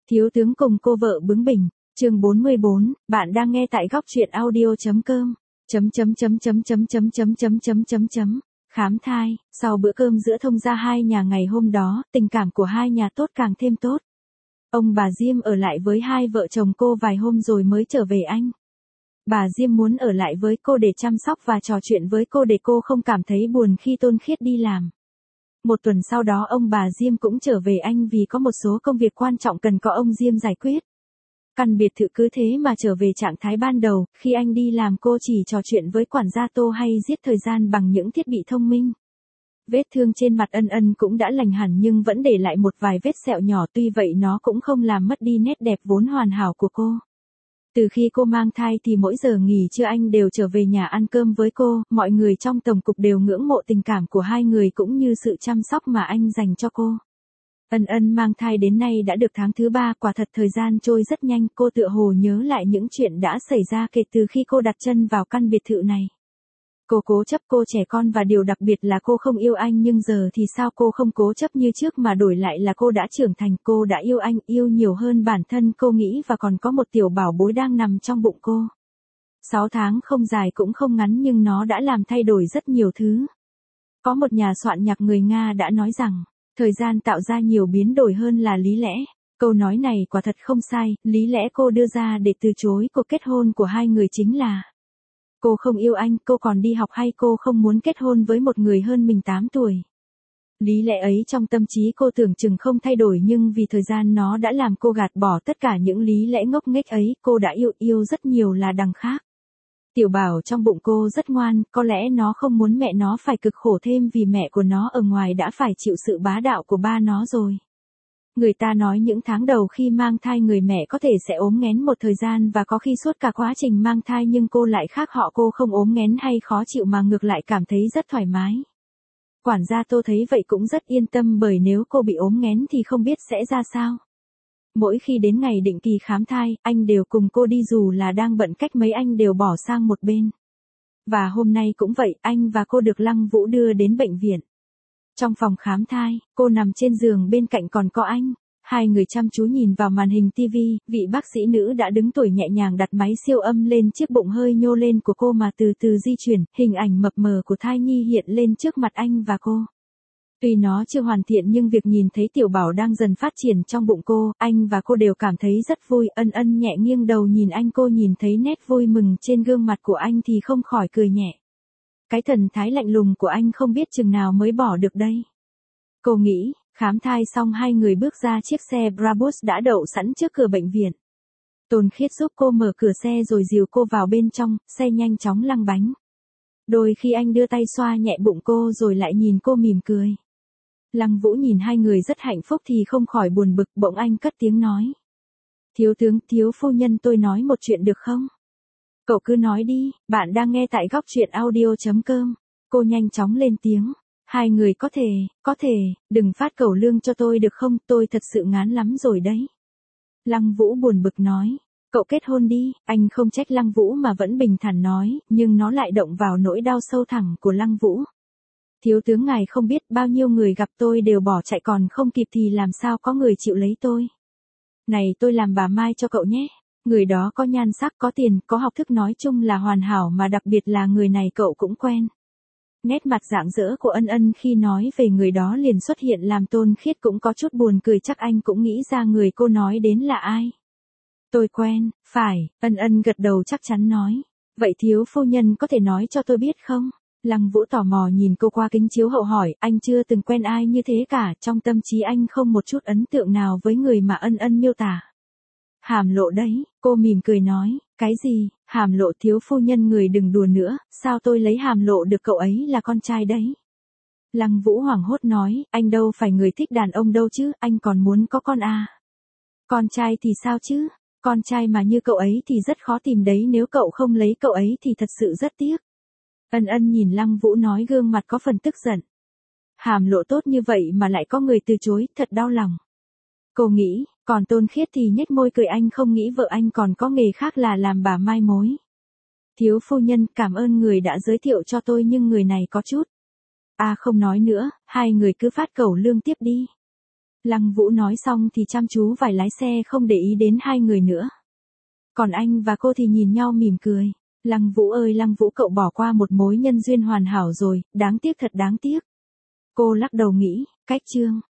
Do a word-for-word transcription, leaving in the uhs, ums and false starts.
Thiếu tướng cùng cô vợ bướng bỉnh, chương bốn mươi bốn, bạn đang nghe tại góc truyện audio.com. Chấm chấm chấm chấm chấm chấm chấm chấm chấm chấm chấm. Khám thai, sau bữa cơm giữa thông gia hai nhà ngày hôm đó, tình cảm của hai nhà tốt càng thêm tốt. Ông bà Diêm ở lại với hai vợ chồng cô vài hôm rồi mới trở về Anh. Bà Diêm muốn ở lại với cô để chăm sóc và trò chuyện với cô để cô không cảm thấy buồn khi Tôn Khiết đi làm. Một tuần sau đó ông bà Diêm cũng trở về Anh vì có một số công việc quan trọng cần có ông Diêm giải quyết. Căn biệt thự cứ thế mà trở về trạng thái ban đầu, khi anh đi làm cô chỉ trò chuyện với quản gia Tô hay giết thời gian bằng những thiết bị thông minh. Vết thương trên mặt Ân Ân cũng đã lành hẳn nhưng vẫn để lại một vài vết sẹo nhỏ, tuy vậy nó cũng không làm mất đi nét đẹp vốn hoàn hảo của cô. Từ khi cô mang thai thì mỗi giờ nghỉ trưa anh đều trở về nhà ăn cơm với cô, mọi người trong tổng cục đều ngưỡng mộ tình cảm của hai người cũng như sự chăm sóc mà anh dành cho cô. Ân Ân mang thai đến nay đã được tháng thứ ba, quả thật thời gian trôi rất nhanh, cô tựa hồ nhớ lại những chuyện đã xảy ra kể từ khi cô đặt chân vào căn biệt thự này. Cô cố chấp cô trẻ con và điều đặc biệt là cô không yêu anh, nhưng giờ thì sao cô không cố chấp như trước mà đổi lại là cô đã trưởng thành, cô đã yêu anh, yêu nhiều hơn bản thân cô nghĩ và còn có một tiểu bảo bối đang nằm trong bụng cô. Sáu tháng không dài cũng không ngắn nhưng nó đã làm thay đổi rất nhiều thứ. Có một nhà soạn nhạc người Nga đã nói rằng, thời gian tạo ra nhiều biến đổi hơn là lý lẽ. Câu nói này quả thật không sai, lý lẽ cô đưa ra để từ chối cuộc kết hôn của hai người chính là cô không yêu anh, cô còn đi học hay cô không muốn kết hôn với một người hơn mình tám tuổi. Lý lẽ ấy trong tâm trí cô tưởng chừng không thay đổi nhưng vì thời gian nó đã làm cô gạt bỏ tất cả những lý lẽ ngốc nghếch ấy, cô đã yêu yêu rất nhiều là đằng khác. Tiểu bảo trong bụng cô rất ngoan, có lẽ nó không muốn mẹ nó phải cực khổ thêm vì mẹ của nó ở ngoài đã phải chịu sự bá đạo của ba nó rồi. Người ta nói những tháng đầu khi mang thai người mẹ có thể sẽ ốm nghén một thời gian và có khi suốt cả quá trình mang thai, nhưng cô lại khác họ, cô không ốm nghén hay khó chịu mà ngược lại cảm thấy rất thoải mái. Quản gia Tô thấy vậy cũng rất yên tâm bởi nếu cô bị ốm nghén thì không biết sẽ ra sao. Mỗi khi đến ngày định kỳ khám thai, anh đều cùng cô đi dù là đang bận cách mấy anh đều bỏ sang một bên. Và hôm nay cũng vậy, anh và cô được Lăng Vũ đưa đến bệnh viện. Trong phòng khám thai, cô nằm trên giường bên cạnh còn có anh. Hai người chăm chú nhìn vào màn hình tivi, vị bác sĩ nữ đã đứng tuổi nhẹ nhàng đặt máy siêu âm lên chiếc bụng hơi nhô lên của cô mà từ từ di chuyển, hình ảnh mập mờ của thai nhi hiện lên trước mặt anh và cô. Tuy nó chưa hoàn thiện nhưng việc nhìn thấy tiểu bảo đang dần phát triển trong bụng cô, anh và cô đều cảm thấy rất vui. Ân Ân nhẹ nghiêng đầu nhìn anh, cô nhìn thấy nét vui mừng trên gương mặt của anh thì không khỏi cười nhẹ. Cái thần thái lạnh lùng của anh không biết chừng nào mới bỏ được đây. Cô nghĩ, khám thai xong hai người bước ra chiếc xe Brabus đã đậu sẵn trước cửa bệnh viện. Tôn Khiết giúp cô mở cửa xe rồi dìu cô vào bên trong, xe nhanh chóng lăn bánh. Đôi khi anh đưa tay xoa nhẹ bụng cô rồi lại nhìn cô mỉm cười. Lăng Vũ nhìn hai người rất hạnh phúc thì không khỏi buồn bực, bỗng anh cất tiếng nói. Thiếu tướng, thiếu phu nhân, tôi nói một chuyện được không? Cậu cứ nói đi, bạn đang nghe tại góc truyện audio.com. Cô nhanh chóng lên tiếng. Hai người có thể, có thể, đừng phát cẩu lương cho tôi được không, tôi thật sự ngán lắm rồi đấy. Lăng Vũ buồn bực nói. Cậu kết hôn đi, anh không trách Lăng Vũ mà vẫn bình thản nói, nhưng nó lại động vào nỗi đau sâu thẳm của Lăng Vũ. Thiếu tướng ngài không biết bao nhiêu người gặp tôi đều bỏ chạy còn không kịp thì làm sao có người chịu lấy tôi. Này tôi làm bà Mai cho cậu nhé. Người đó có nhan sắc, có tiền, có học thức, nói chung là hoàn hảo mà đặc biệt là người này cậu cũng quen. Nét mặt rạng rỡ của Ân Ân khi nói về người đó liền xuất hiện làm Tôn Khiết cũng có chút buồn cười, chắc anh cũng nghĩ ra người cô nói đến là ai. Tôi quen, phải, Ân Ân gật đầu chắc chắn nói. Vậy thiếu phu nhân có thể nói cho tôi biết không? Lăng Vũ tò mò nhìn cô qua kính chiếu hậu hỏi, anh chưa từng quen ai như thế cả, trong tâm trí anh không một chút ấn tượng nào với người mà Ân Ân miêu tả. Hàm Lộ đấy, cô mỉm cười nói, cái gì, Hàm Lộ? Thiếu phu nhân người đừng đùa nữa, sao tôi lấy Hàm Lộ được, cậu ấy là con trai đấy. Lăng Vũ hoảng hốt nói, anh đâu phải người thích đàn ông đâu chứ, anh còn muốn có con à. Con trai thì sao chứ, con trai mà như cậu ấy thì rất khó tìm đấy, nếu cậu không lấy cậu ấy thì thật sự rất tiếc. Ân Ân nhìn Lăng Vũ nói, gương mặt có phần tức giận. Hàm Lộ tốt như vậy mà lại có người từ chối, thật đau lòng. Cô nghĩ, còn Tôn Khiết thì nhếch môi cười, anh không nghĩ vợ anh còn có nghề khác là làm bà mai mối. Thiếu phu nhân, cảm ơn người đã giới thiệu cho tôi nhưng người này có chút. À không nói nữa, hai người cứ phát cẩu lương tiếp đi. Lăng Vũ nói xong thì chăm chú vài lái xe không để ý đến hai người nữa. Còn anh và cô thì nhìn nhau mỉm cười. Lăng Vũ ơi Lăng Vũ, cậu bỏ qua một mối nhân duyên hoàn hảo rồi, đáng tiếc thật đáng tiếc. Cô lắc đầu nghĩ, cách Trương